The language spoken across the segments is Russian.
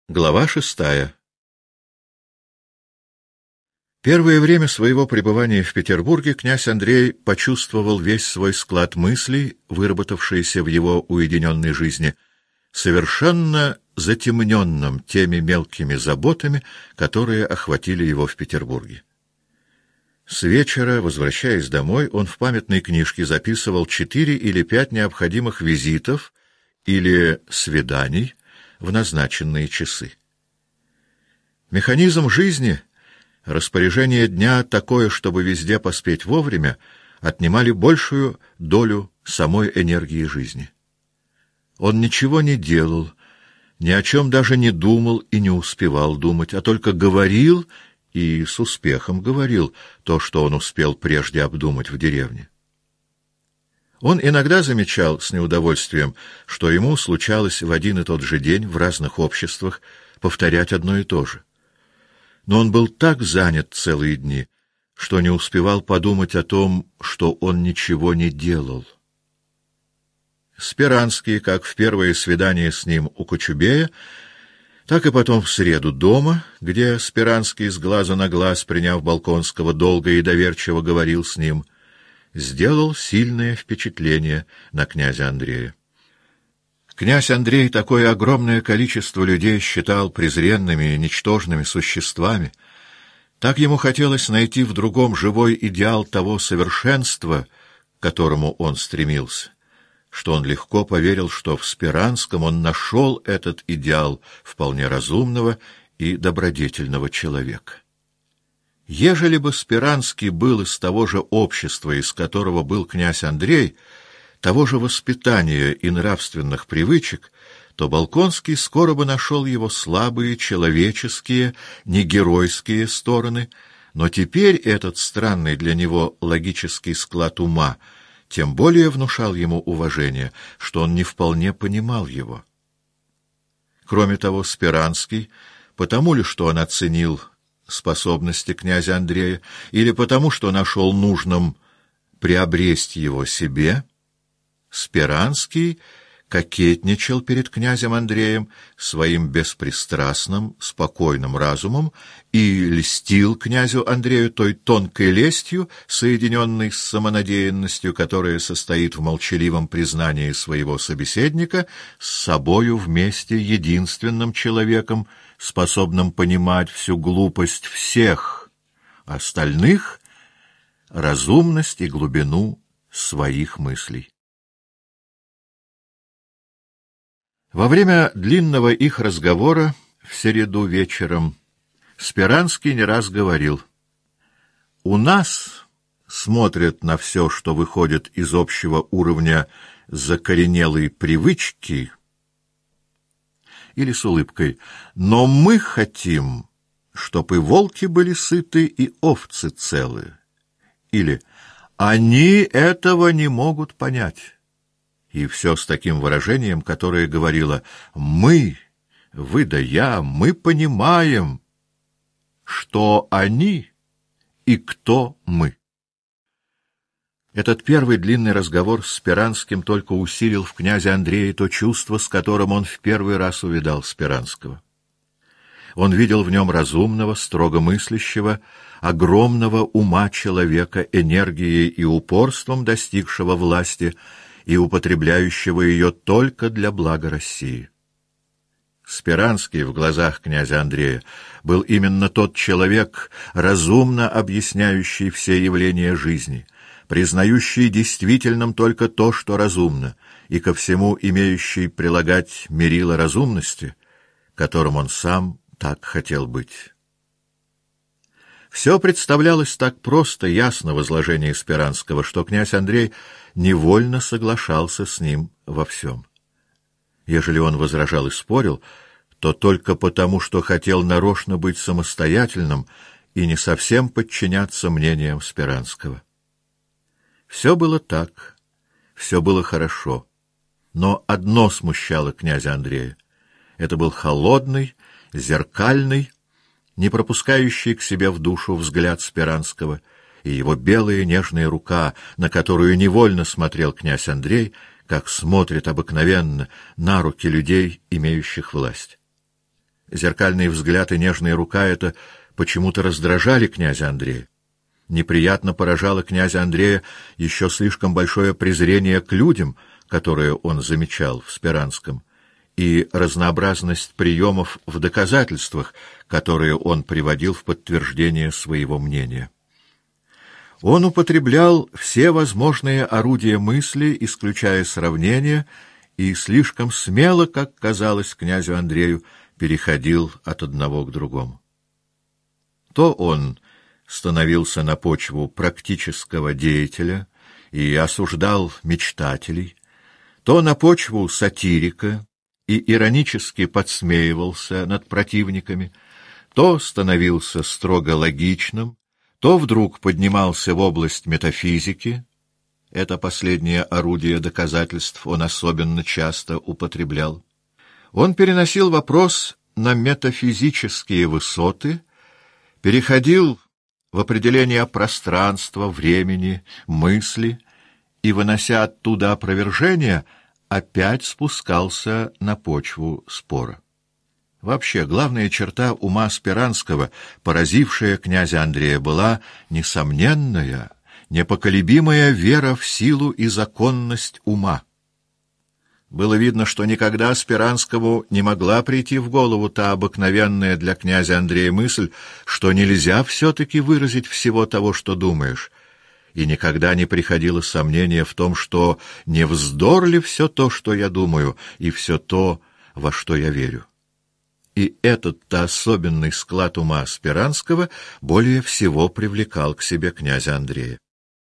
Глава 6. Первое время своего пребывания в Петербурге князь Андрей почувствовал весь свой склад мыслей, выработавшийся в его уединенной жизни, совершенно затемненным теми мелкими заботами, которые охватили его в Петербурге. С вечера, возвращаясь домой, он в памятной книжке записывал 4 или 5 необходимых визитов или свиданий в назначенные часы. Механизм жизни, распоряжение дня такое, чтобы везде поспеть вовремя, отнимали большую долю самой энергии жизни. Он ничего не делал, ни о чем даже не думал и не успевал думать, а только говорил, и с успехом говорил то, что он успел прежде обдумать в деревне. Он иногда замечал с неудовольствием, что ему случалось в один и тот же день в разных обществах повторять одно и то же. Но он был так занят целые дни, что не успевал подумать о том, что он ничего не делал. Спиранский, как в первое свидание с ним у Кочубея, так и потом в среду дома, где Спиранский с глаза на глаз, приняв Болконского, долго и доверчиво говорил с ним, сделал сильное впечатление на князя Андрея. Князь Андрей такое огромное количество людей считал презренными и ничтожными существами. Так ему хотелось найти в другом живой идеал того совершенства, к которому он стремился, что он легко поверил, что в Спиранском он нашел этот идеал вполне разумного и добродетельного человека. Ежели бы Спиранский был из того же общества, из которого был князь Андрей, того же воспитания и нравственных привычек, то Болконский скоро бы нашел его слабые, человеческие, негеройские стороны, но теперь этот странный для него логический склад ума тем более внушал ему уважение, что он не вполне понимал его. Кроме того, Спиранский, потому ли, что он оценил способности князя Андрея, или потому, что нашел нужным приобрести его себе, Спиранский кокетничал перед князем Андреем своим беспристрастным, спокойным разумом и льстил князю Андрею той тонкой лестью, соединенной с самонадеянностью, которая состоит в молчаливом признании своего собеседника с собою вместе единственным человеком, способным понимать всю глупость всех остальных, разумность и глубину своих мыслей. Во время длинного их разговора в середу вечером Спиранский не раз говорил: «У нас смотрят на все, что выходит из общего уровня закоренелой привычки», или с улыбкой: «но мы хотим, чтоб и волки были сыты, и овцы целы», или «они этого не могут понять». И все с таким выражением, которое говорило: «Мы, вы да я, мы понимаем, что они и кто мы». Этот первый длинный разговор с Спиранским только усилил в князе Андрея то чувство, с которым он в первый раз увидал Спиранского. Он видел в нем разумного, строго мыслящего, огромного ума человека, энергией и упорством достигшего власти и употребляющего ее только для блага России. Спиранский в глазах князя Андрея был именно тот человек, разумно объясняющий все явления жизни, признающий действительным только то, что разумно, и ко всему имеющий прилагать мерило разумности, которым он сам так хотел быть. Все представлялось так просто, ясно в изложении Спиранского, что князь Андрей невольно соглашался с ним во всем. Ежели он возражал и спорил, то только потому, что хотел нарочно быть самостоятельным и не совсем подчиняться мнениям Спиранского. Все было так, все было хорошо, но одно смущало князя Андрея. Это был холодный, зеркальный, не пропускающий к себе в душу взгляд Спиранского, и его белая нежная рука, на которую невольно смотрел князь Андрей, как смотрит обыкновенно на руки людей, имеющих власть. зеркальный взгляд и нежная рука — это почему-то раздражали князя Андрея. Неприятно поражало князя Андрея еще слишком большое презрение к людям, которые он замечал в Спиранском, и разнообразность приемов в доказательствах, которые он приводил в подтверждение своего мнения. Он употреблял все возможные орудия мысли, исключая сравнения, и слишком смело, как казалось князю Андрею, переходил от одного к другому. То он становился на почву практического деятеля и осуждал мечтателей, то на почву сатирика и иронически подсмеивался над противниками, то становился строго логичным, то вдруг поднимался в область метафизики. Это последнее орудие доказательств он особенно часто употреблял. Он переносил вопрос на метафизические высоты, переходил в определение пространства, времени, мысли и, вынося оттуда опровержение, опять спускался на почву спора. Вообще, главная черта ума Спиранского, поразившая князя Андрея, была несомненная, непоколебимая вера в силу и законность ума. Было видно, что никогда Спиранскому не могла прийти в голову та обыкновенная для князя Андрея мысль, что нельзя все-таки выразить всего того, что думаешь, и никогда не приходило сомнение в том, что не вздор ли все то, что я думаю, и все то, во что я верю. И этот-то особенный склад ума Спиранского более всего привлекал к себе князя Андрея.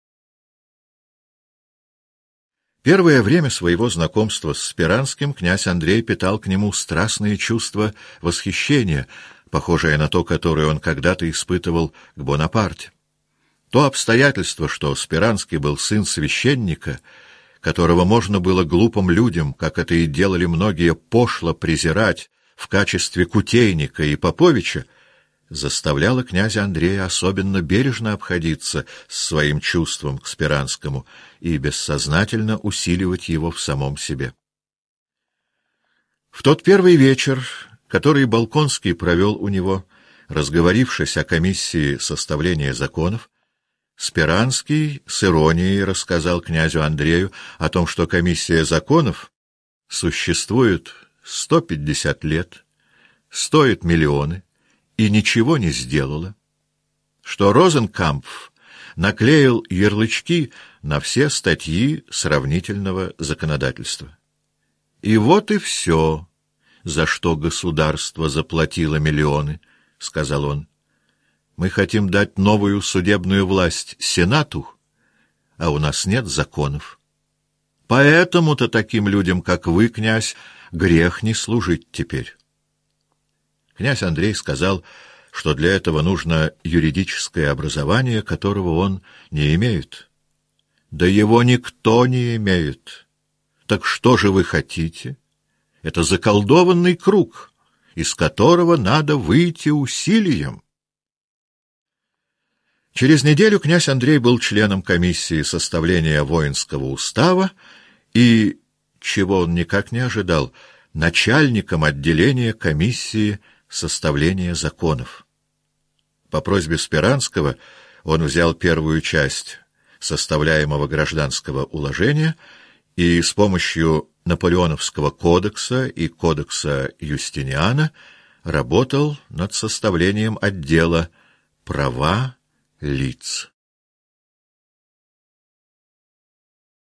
Первое время своего знакомства с Спиранским князь Андрей питал к нему страстные чувства восхищения, похожее на то, которое он когда-то испытывал к Бонапарте. То обстоятельство, что Спиранский был сын священника, которого можно было глупым людям, как это и делали многие, пошло презирать в качестве кутейника и поповича, заставляло князя Андрея особенно бережно обходиться с своим чувством к Спиранскому и бессознательно усиливать его в самом себе. В тот первый вечер, который Болконский провел у него, разговорившись о комиссии составления законов, Спиранский с иронией рассказал князю Андрею о том, что комиссия законов существует 150 лет, стоит миллионы, и ничего не сделала, что Розенкампф наклеил ярлычки на все статьи сравнительного законодательства. И вот и все, за что государство заплатило миллионы, — сказал он. Мы хотим дать новую судебную власть Сенату, а у нас нет законов. Поэтому-то таким людям, как вы, князь, грех не служить теперь. Князь Андрей сказал, что для этого нужно юридическое образование, которого он не имеет. Да его никто не имеет. Так что же вы хотите? Это заколдованный круг, из которого надо выйти усилием. Через неделю князь Андрей был членом комиссии составления воинского устава и, чего он никак не ожидал, начальником отделения комиссии составления законов. По просьбе Спиранского он взял первую часть составляемого гражданского уложения и с помощью Наполеоновского кодекса и кодекса Юстиниана работал над составлением отдела «Права лиц».